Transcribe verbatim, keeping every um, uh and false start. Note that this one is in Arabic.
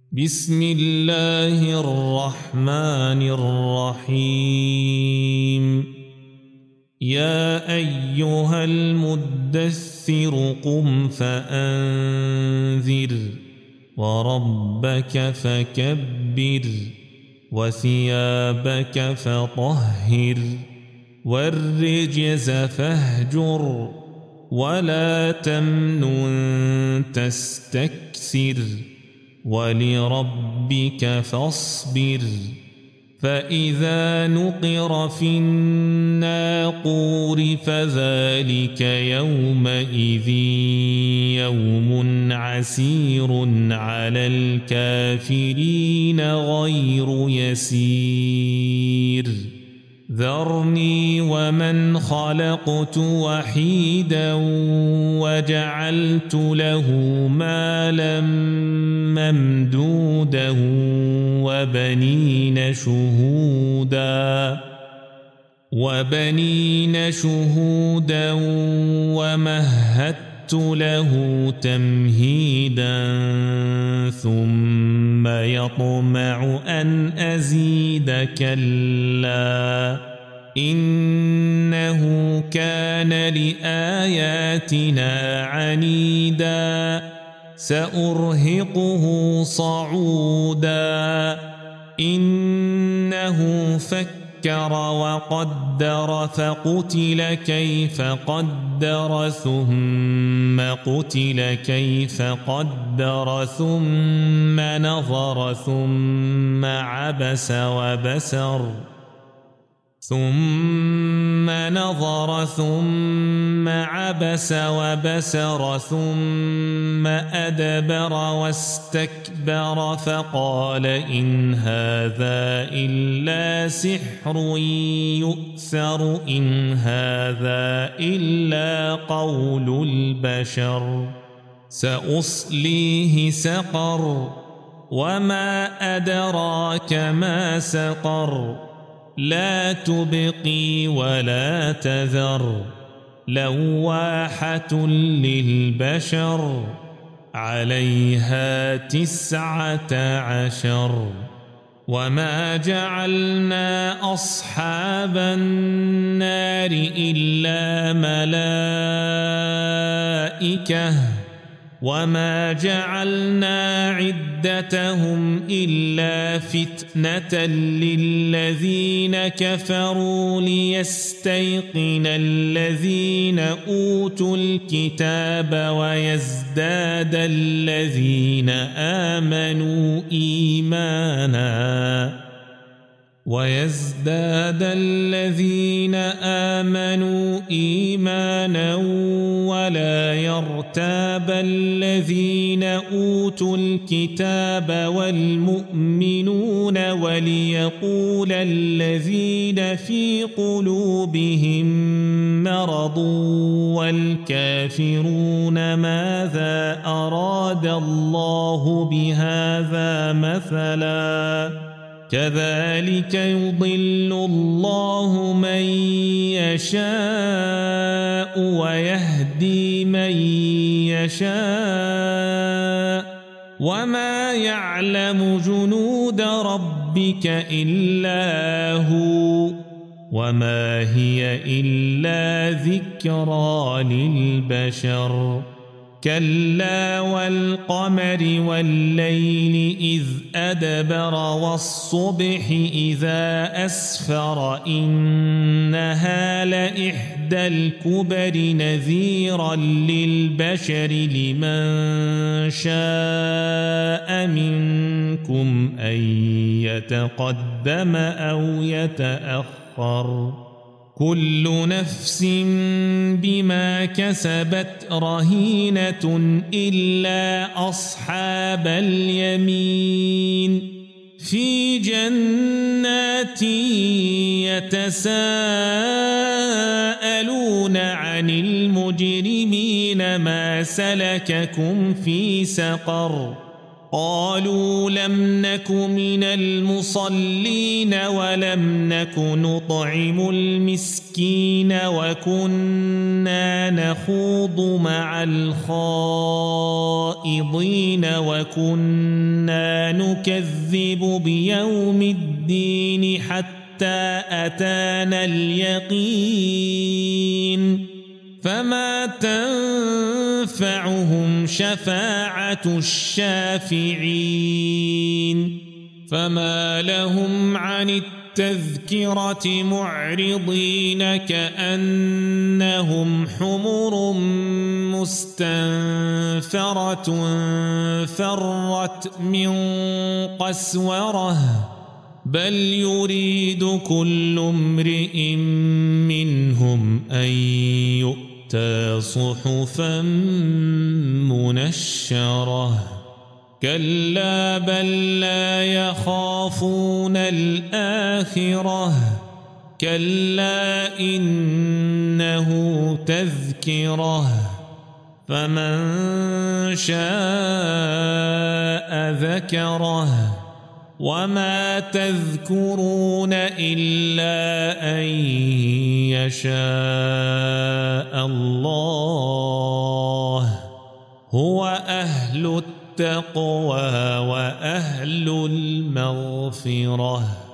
بسم الله الرحمن الرحيم يا أيها المدثر قم فأنذر وربك فكبر وثيابك فطهر والرجز فاهجر ولا تمنن تستكثر ولربك فاصبر فإذا نقر في الناقور فذلك يومئذ يوم عسير على الكافرين غير يسير ذرني ومن خلقت وحيدا وجعلت له مالا ممدودا وبنين شهودا وبنين شهودا ومهدت له تمهيدا ثم يطمع أن أزيد كلا إنه كان لآياتنا عنيدا سأرهقه صعودا إنه فكر وقدر فقتل كيف قدر ثم قتل كيف قدر ثم نظر ثم عبس وبسر ثم نظر ثم عبس وبسر ثم أدبر واستكبر فقال إن هذا إلا سحر يؤثر إن هذا إلا قول البشر سأصليه سقر وما أدراك ما سقر لا تبقي ولا تذر لواحة للبشر عليها تسعة عشر وما جعلنا أصحاب النار إلا ملائكة وما جعلنا عدتهم إلا فتنة للذين كفروا ليستيقن الذين أوتوا الكتاب ويزداد الذين آمنوا إيمانا ويزداد الذين آمنوا إيمانا ولا يرتاب الذين أوتوا الكتاب والمؤمنون وليقول الذين في قلوبهم مرض والكافرون ماذا أراد الله بهذا مثلا كذلك يضل الله من يشاء ويهدي من يشاء وما يعلم جنود ربك إلا هو وما هي إلا ذكرى للبشر كلا والقمر والليل إذ أدبر والصبح إذا أسفر إنها لإحدى الكبر نذيرا للبشر لمن شاء منكم أن يتقدم أو يتأخر كل نفس بما كسبت رهينة إلا أصحاب اليمين في جنات يتساءلون عن المجرمين ما سلككم في سقر قالوا لم نك من المصلين ولم نك نطعم المسكين وكنا نخوض مع الخائضين وكنا كنا نكذب بيوم الدين حتى أتانا اليقين فما تنفعهم شفاعة الشافعين فما لهم عن التذكرة معرضين كأنهم حمر مستنفرة فرت من قسورة بل يريد كل امرئ منهم أن يؤتى صحفا منشرة كلا بل لا يخافون الآخرة كلا إنه تذكرة فمن شاء ذكره وما تذكرون إلا أن يشاء الله هو أهل التقوى وأهل المغفرة.